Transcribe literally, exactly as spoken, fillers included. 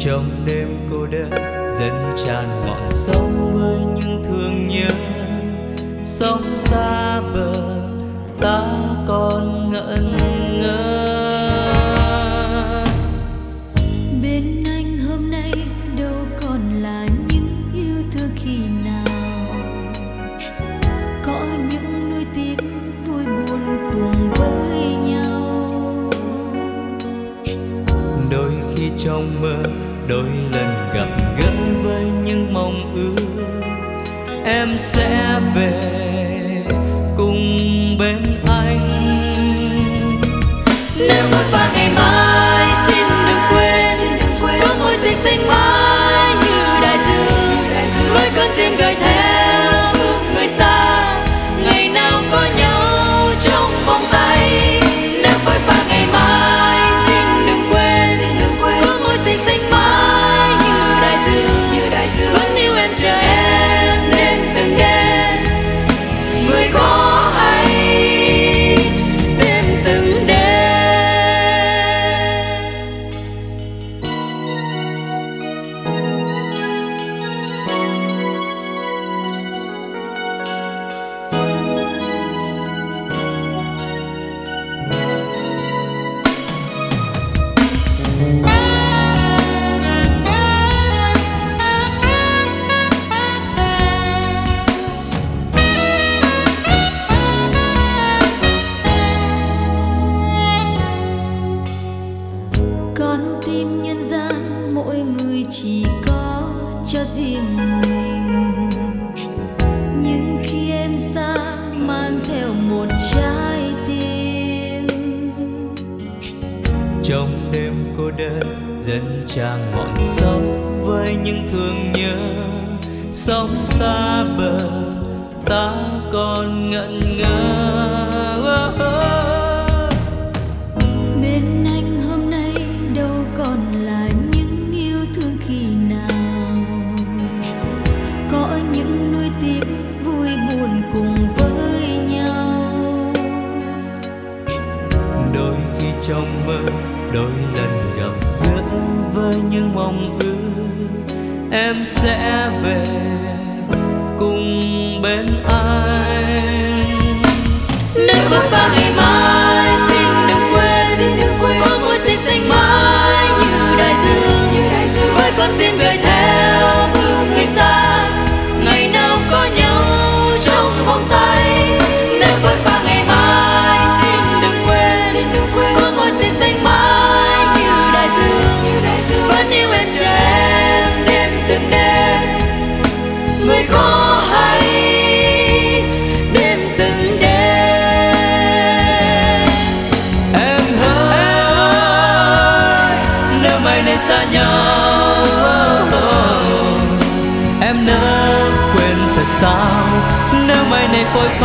Trong đêm cô đơn dần tràn ngọn sóng với những thương nhớ, sóng xa bờ ta còn ngẩn ngơ. Bên anh hôm nay đâu còn là những yêu thương khi nào, có những nuối tiếc vui buồn cùng với nhau. Đôi khi trong mơ đôi lần gặp gỡ với những mong ước em sẽ về cùng bên anh. Nếu vội vã ngày mai xin đừng quên, có mối tình xanh mãi như đại dương, với con tim gửi theo bước người xa, ngày nào có nhau trong vòng tay. Nếu vội vã ngày mai xin đừng quên, có mối tình xanh mãi như đại dương, vẫn yêu em chờ em đêm từng đêm. Người có hay đêm từng đêm. Con tim nhân gian mỗi người chỉ có cho riêng mình, nhưng khi em xa mang theo một trái tim. Trong đêm cô đơn dần tràn ngọn sóng với những thương nhớ, sóng xa bờ ta còn ngẩn ngơ. Bên anh hôm nay đâu còn là những yêu thương khi nào, có những nuối tiếc vui buồn cùng với nhau. Đôi khi trong mơ đôi lần gặp gỡ với những mong ước em sẽ về cùng bên anh. Nếu vội vã ngày mai xin đừng quên, có mối tình xanh mãi như đại dương, với con tim gửi theo bước người xa, ngày nào có nhau trong vòng tay. Nếu vội vã ngày mai xin đừng quên, có mối tình xanh mãi như đại dương, vẫn yêu em chờ em đêm từng đêm. Người có hay đêm từng đêm. Em ơi, nếu mai này xa nhau, em nỡ quên thật sao? Nếu mai này phôi phai